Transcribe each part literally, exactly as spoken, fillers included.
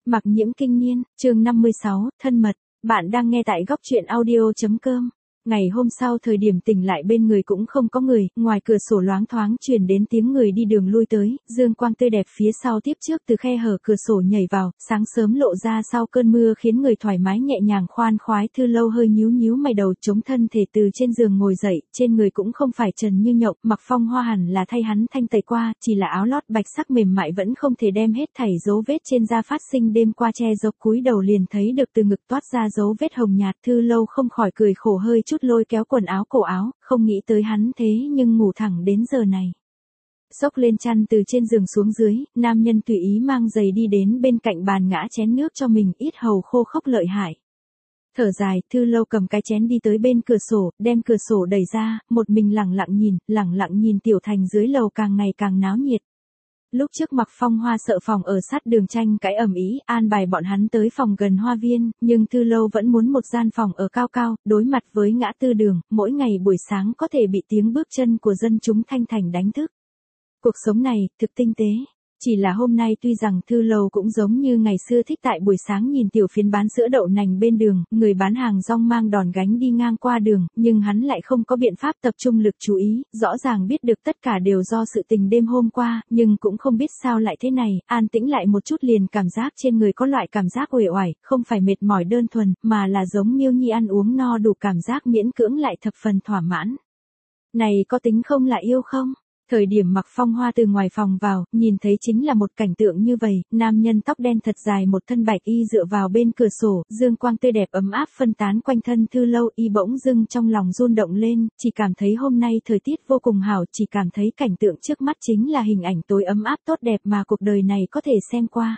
Mặc Nhiễm Kinh Niên, chương năm mươi sáu, thân mật, bạn đang nghe tại góc truyện audio.com. Ngày hôm sau thời điểm tỉnh lại bên người cũng không có người, ngoài cửa sổ loáng thoáng truyền đến tiếng người đi đường lui tới, dương quang tươi đẹp phía sau tiếp trước từ khe hở cửa sổ nhảy vào, sáng sớm lộ ra sau cơn mưa khiến người thoải mái nhẹ nhàng khoan khoái. Thư Lâu hơi nhíu nhíu mày đầu chống thân thể từ trên giường ngồi dậy, trên người cũng không phải trần như nhộng, Mặc Phong Hoa hẳn là thay hắn thanh tẩy qua, chỉ là áo lót bạch sắc mềm mại vẫn không thể đem hết thảy dấu vết trên da phát sinh đêm qua che giấu, cúi đầu liền thấy được từ ngực toát ra dấu vết hồng nhạt. Thư Lâu không khỏi cười khổ hơi chút lôi kéo quần áo cổ áo, không nghĩ tới hắn thế nhưng ngủ thẳng đến giờ này. Xốc lên chăn từ trên giường xuống dưới, nam nhân tùy ý mang giày đi đến bên cạnh bàn ngã chén nước cho mình, ít hầu khô khốc lợi hại. Thở dài, Thư Lâu cầm cái chén đi tới bên cửa sổ, đem cửa sổ đẩy ra, một mình lẳng lặng nhìn, lẳng lặng nhìn tiểu thành dưới lầu càng ngày càng náo nhiệt. Lúc trước Mặc Phong Hoa sợ phòng ở sát đường tranh cãi ầm ĩ, an bài bọn hắn tới phòng gần hoa viên, nhưng Thư Lâu vẫn muốn một gian phòng ở cao cao, đối mặt với ngã tư đường, mỗi ngày buổi sáng có thể bị tiếng bước chân của dân chúng thanh thành đánh thức. Cuộc sống này, thực tinh tế. Chỉ là hôm nay tuy rằng Thư Lâu cũng giống như ngày xưa thích tại buổi sáng nhìn tiểu phiến bán sữa đậu nành bên đường, người bán hàng rong mang đòn gánh đi ngang qua đường, nhưng hắn lại không có biện pháp tập trung lực chú ý, rõ ràng biết được tất cả đều do sự tình đêm hôm qua, nhưng cũng không biết sao lại thế này, an tĩnh lại một chút liền cảm giác trên người có loại cảm giác uể oải, không phải mệt mỏi đơn thuần, mà là giống Miêu Nhi ăn uống no đủ cảm giác miễn cưỡng lại thập phần thỏa mãn. Này có tính không là yêu không? Thời điểm Mặc Phong Hoa từ ngoài phòng vào, nhìn thấy chính là một cảnh tượng như vậy, nam nhân tóc đen thật dài một thân bạch y dựa vào bên cửa sổ, dương quang tươi đẹp ấm áp phân tán quanh thân Thư Lâu, y bỗng dưng trong lòng run động lên, chỉ cảm thấy hôm nay thời tiết vô cùng hảo, chỉ cảm thấy cảnh tượng trước mắt chính là hình ảnh tối ấm áp tốt đẹp mà cuộc đời này có thể xem qua.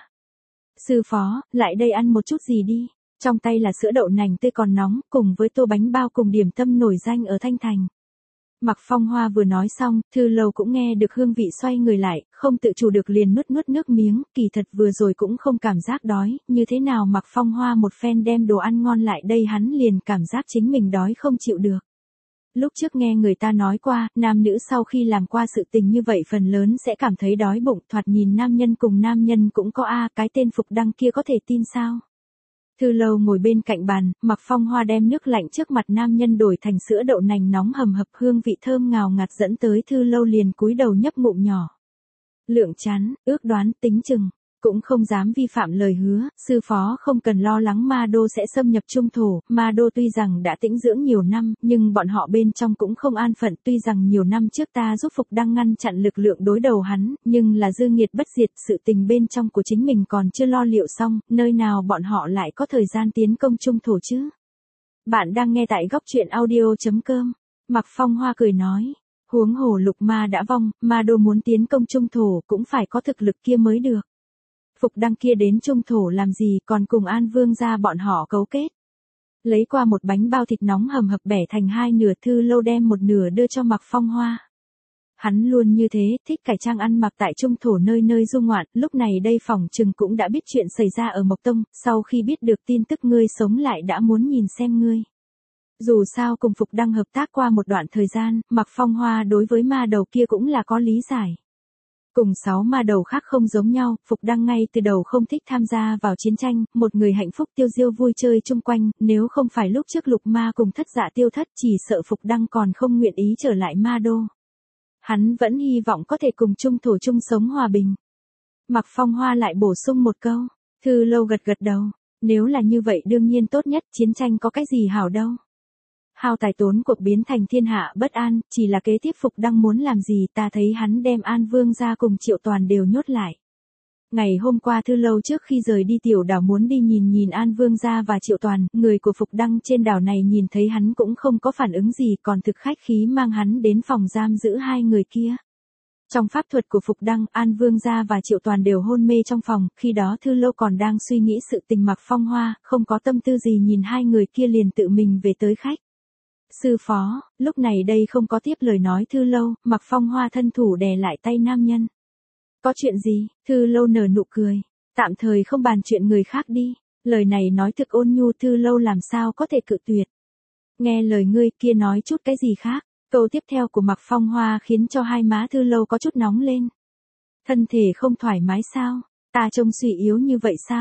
Sư phó, lại đây ăn một chút gì đi, trong tay là sữa đậu nành tươi còn nóng, cùng với tô bánh bao cùng điểm tâm nổi danh ở Thanh Thành. Mặc Phong Hoa vừa nói xong, Thư Lâu cũng nghe được hương vị, xoay người lại, không tự chủ được liền nuốt nuốt nước miếng, kỳ thật vừa rồi cũng không cảm giác đói, như thế nào Mặc Phong Hoa một phen đem đồ ăn ngon lại đây hắn liền cảm giác chính mình đói không chịu được. Lúc trước nghe người ta nói qua, nam nữ sau khi làm qua sự tình như vậy phần lớn sẽ cảm thấy đói bụng, thoạt nhìn nam nhân cùng nam nhân cũng có a, cái tên Phục Đăng kia có thể tin sao? Thư Lâu ngồi bên cạnh bàn, Mặc Phong Hoa đem nước lạnh trước mặt nam nhân đổi thành sữa đậu nành nóng hầm hập, hương vị thơm ngào ngạt dẫn tới Thư Lâu liền cúi đầu nhấp ngụm nhỏ. Lượng chắn, ước đoán, tính chừng, cũng không dám vi phạm lời hứa, sư phó không cần lo lắng Ma Đô sẽ xâm nhập trung thổ, Ma Đô tuy rằng đã tĩnh dưỡng nhiều năm, nhưng bọn họ bên trong cũng không an phận, tuy rằng nhiều năm trước ta giúp Phục Đăng ngăn chặn lực lượng đối đầu hắn, nhưng là dư nghiệt bất diệt, sự tình bên trong của chính mình còn chưa lo liệu xong, nơi nào bọn họ lại có thời gian tiến công trung thổ chứ? Bạn đang nghe tại góc truyện audio.com, Mặc Phong Hoa cười nói, huống hồ Lục Ma đã vong, Ma Đô muốn tiến công trung thổ cũng phải có thực lực kia mới được. Phục Đăng kia đến trung thổ làm gì, còn cùng An Vương gia bọn họ cấu kết. Lấy qua một bánh bao thịt nóng hầm hập bẻ thành hai nửa, Thư Lâu đem một nửa đưa cho Mặc Phong Hoa. Hắn luôn như thế, thích cải trang ăn mặc tại trung thổ nơi nơi du ngoạn, lúc này đây phỏng chừng cũng đã biết chuyện xảy ra ở Mộc Tông, sau khi biết được tin tức ngươi sống lại đã muốn nhìn xem ngươi. Dù sao cùng Phục Đăng hợp tác qua một đoạn thời gian, Mặc Phong Hoa đối với ma đầu kia cũng là có lý giải. Cùng sáu ma đầu khác không giống nhau, Phục Đăng ngay từ đầu không thích tham gia vào chiến tranh, một người hạnh phúc tiêu diêu vui chơi chung quanh, nếu không phải lúc trước Lục Ma cùng Thất Dạ tiêu thất, chỉ sợ Phục Đăng còn không nguyện ý trở lại Ma Đô. Hắn vẫn hy vọng có thể cùng trung thổ chung sống hòa bình. Mặc Phong Hoa lại bổ sung một câu, Thư Lâu gật gật đầu, nếu là như vậy đương nhiên tốt nhất, chiến tranh có cái gì hảo đâu. Hao tài tốn cuộc biến thành thiên hạ bất an, chỉ là kế tiếp Phục Đăng muốn làm gì, ta thấy hắn đem An Vương gia cùng Triệu Toàn đều nhốt lại. Ngày hôm qua Thư Lâu trước khi rời đi tiểu đảo muốn đi nhìn nhìn An Vương gia và Triệu Toàn, người của Phục Đăng trên đảo này nhìn thấy hắn cũng không có phản ứng gì, còn thực khách khí mang hắn đến phòng giam giữ hai người kia. Trong pháp thuật của Phục Đăng, An Vương gia và Triệu Toàn đều hôn mê trong phòng, khi đó Thư Lâu còn đang suy nghĩ sự tình Mặc Phong Hoa, không có tâm tư gì nhìn hai người kia liền tự mình về tới khách. Sư phó, lúc này đây không có tiếp lời nói Thư Lâu, Mặc Phong Hoa thân thủ đè lại tay nam nhân. Có chuyện gì? Thư Lâu nở nụ cười. Tạm thời không bàn chuyện người khác đi. Lời này nói thực ôn nhu, Thư Lâu làm sao có thể cự tuyệt. Nghe lời ngươi kia nói chút cái gì khác. Câu tiếp theo của Mặc Phong Hoa khiến cho hai má Thư Lâu có chút nóng lên. Thân thể không thoải mái sao? Ta trông suy yếu như vậy sao?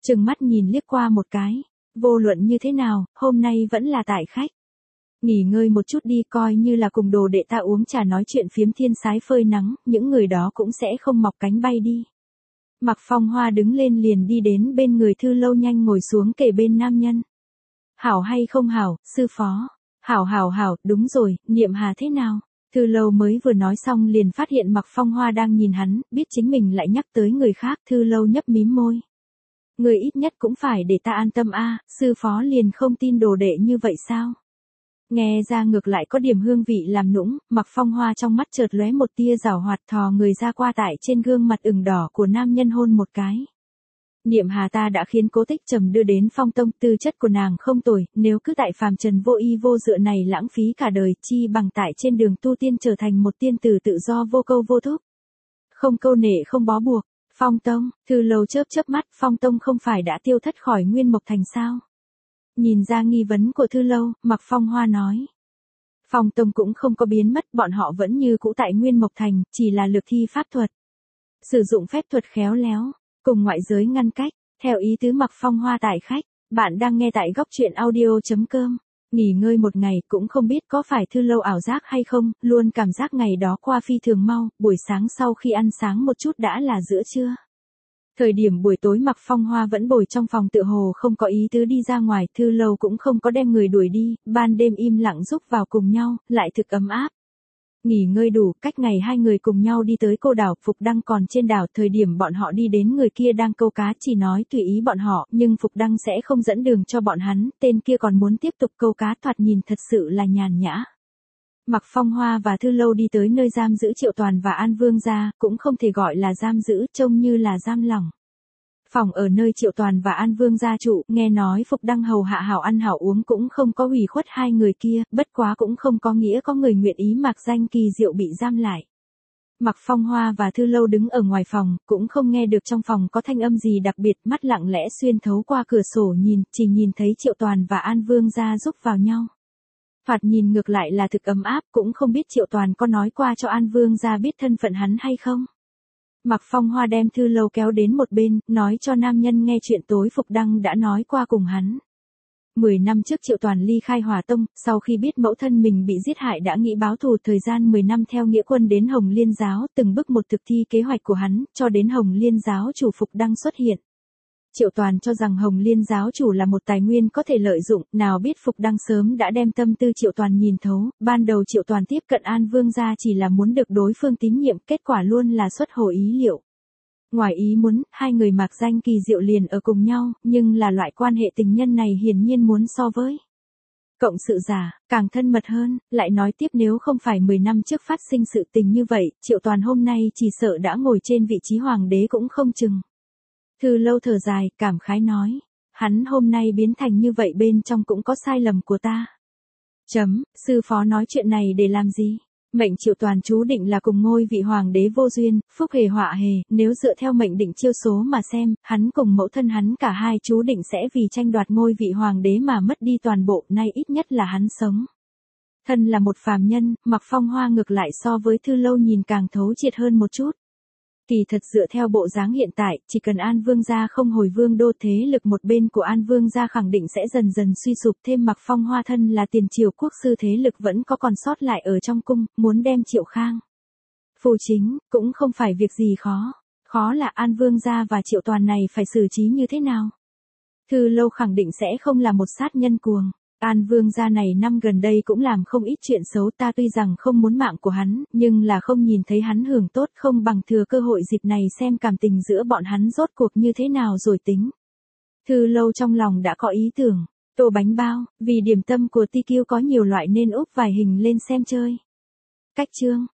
Trừng mắt nhìn liếc qua một cái. Vô luận như thế nào, hôm nay vẫn là tại khách. Nghỉ ngơi một chút đi, coi như là cùng đồ đệ ta uống trà nói chuyện phiếm thiên sái phơi nắng, những người đó cũng sẽ không mọc cánh bay đi. Mạc Phong Hoa đứng lên liền đi đến bên người Thư Lâu nhanh ngồi xuống kề bên nam nhân. Hảo hay không hảo, sư phó? Hảo hảo hảo, đúng rồi, Niệm Hà thế nào? Thư Lâu mới vừa nói xong liền phát hiện Mạc Phong Hoa đang nhìn hắn, biết chính mình lại nhắc tới người khác, Thư Lâu nhấp mím môi. Người ít nhất cũng phải để ta an tâm a, sư phó liền không tin đồ đệ như vậy sao? Nghe ra ngược lại có điểm hương vị làm nũng, Mạc Phong Hoa trong mắt chợt lóe một tia giảo hoạt, thò người ra qua tại trên gương mặt ửng đỏ của nam nhân hôn một cái. Niệm Hà ta đã khiến Cố Tích Trầm đưa đến Phong Tông, tư chất của nàng không tồi, nếu cứ tại phàm trần vô y vô dựa này lãng phí cả đời, chi bằng tại trên đường tu tiên trở thành một tiên tử tự do vô câu vô thúc. Không câu nệ không bó buộc. Phong Tông, Thư Lâu chớp chớp mắt, Phong Tông không phải đã tiêu thất khỏi Nguyên Mộc Thành sao? Nhìn ra nghi vấn của Thư Lâu, Mạc Phong Hoa nói. Phong Tông cũng không có biến mất, bọn họ vẫn như cũ tại Nguyên Mộc Thành, chỉ là lược thi pháp thuật. Sử dụng phép thuật khéo léo, cùng ngoại giới ngăn cách, theo ý tứ Mạc Phong Hoa tại khách, bạn đang nghe tại góc truyện audio chấm com. Nghỉ ngơi một ngày cũng không biết có phải Thư Lâu ảo giác hay không, luôn cảm giác ngày đó qua phi thường mau, buổi sáng sau khi ăn sáng một chút đã là giữa trưa. Thời điểm buổi tối Mạc Phong Hoa vẫn bồi trong phòng tựa hồ không có ý tứ đi ra ngoài, Thư Lâu cũng không có đem người đuổi đi, ban đêm im lặng giúp vào cùng nhau, lại thực ấm áp. Nghỉ ngơi đủ, cách ngày hai người cùng nhau đi tới cô đảo, Phục Đăng còn trên đảo, thời điểm bọn họ đi đến người kia đang câu cá chỉ nói tùy ý bọn họ, nhưng Phục Đăng sẽ không dẫn đường cho bọn hắn, tên kia còn muốn tiếp tục câu cá, thoạt nhìn thật sự là nhàn nhã. Mạc Phong Hoa và Thư Lâu đi tới nơi giam giữ Triệu Toàn và An Vương gia, cũng không thể gọi là giam giữ, trông như là giam lỏng. Phòng ở nơi Triệu Toàn và An Vương gia trụ, nghe nói Phục Đăng hầu hạ hảo ăn hảo uống cũng không có hủy khuất hai người kia, bất quá cũng không có nghĩa có người nguyện ý mặc danh kỳ diệu bị giam lại. Mạc Phong Hoa và Thư Lâu đứng ở ngoài phòng, cũng không nghe được trong phòng có thanh âm gì đặc biệt, mắt lặng lẽ xuyên thấu qua cửa sổ nhìn, chỉ nhìn thấy Triệu Toàn và An Vương gia giúp vào nhau. Thoạt nhìn ngược lại là thực ấm áp, cũng không biết Triệu Toàn có nói qua cho An Vương gia biết thân phận hắn hay không. Mạc Phong Hoa đem Thư Lâu kéo đến một bên, nói cho nam nhân nghe chuyện tối Phục Đăng đã nói qua cùng hắn. Mười năm trước Triệu Toàn ly khai Hỏa Tông, sau khi biết mẫu thân mình bị giết hại đã nghĩ báo thù, thời gian mười năm theo nghĩa quân đến Hồng Liên Giáo, từng bước một thực thi kế hoạch của hắn, cho đến Hồng Liên Giáo chủ Phục Đăng xuất hiện. Triệu Toàn cho rằng Hồng Liên giáo chủ là một tài nguyên có thể lợi dụng, nào biết Phục Đăng sớm đã đem tâm tư Triệu Toàn nhìn thấu, ban đầu Triệu Toàn tiếp cận An Vương gia chỉ là muốn được đối phương tín nhiệm, kết quả luôn là xuất hồ ý liệu. Ngoài ý muốn, hai người mặc danh kỳ diệu liền ở cùng nhau, nhưng là loại quan hệ tình nhân này hiển nhiên muốn so với cộng sự giả, càng thân mật hơn, lại nói tiếp nếu không phải mười năm trước phát sinh sự tình như vậy, Triệu Toàn hôm nay chỉ sợ đã ngồi trên vị trí hoàng đế cũng không chừng. Thư Lâu thở dài, cảm khái nói, hắn hôm nay biến thành như vậy bên trong cũng có sai lầm của ta. Chấm, sư phó nói chuyện này để làm gì? Mệnh Triệu Toàn chú định là cùng ngôi vị hoàng đế vô duyên, phúc hề họa hề, nếu dựa theo mệnh định chiêu số mà xem, hắn cùng mẫu thân hắn cả hai chú định sẽ vì tranh đoạt ngôi vị hoàng đế mà mất đi toàn bộ, nay ít nhất là hắn sống. Thân là một phàm nhân, Mạc Phong Hoa ngược lại so với Thư Lâu nhìn càng thấu triệt hơn một chút. Kỳ thật dựa theo bộ dáng hiện tại, chỉ cần An Vương gia không hồi vương đô, thế lực một bên của An Vương gia khẳng định sẽ dần dần suy sụp, thêm Mạc Phong Hoa thân là tiền triều quốc sư thế lực vẫn có còn sót lại ở trong cung, muốn đem Triệu Khang phù chính, cũng không phải việc gì khó. Khó là An Vương gia và Triệu Toàn này phải xử trí như thế nào. Thư Lâu khẳng định sẽ không là một sát nhân cuồng. An Vương gia này năm gần đây cũng làm không ít chuyện xấu, ta tuy rằng không muốn mạng của hắn, nhưng là không nhìn thấy hắn hưởng tốt, không bằng thừa cơ hội dịp này xem cảm tình giữa bọn hắn rốt cuộc như thế nào rồi tính. Thư Lâu trong lòng đã có ý tưởng, tô bánh bao, vì điểm tâm của Ti Kiêu có nhiều loại nên úp vài hình lên xem chơi. Cách chương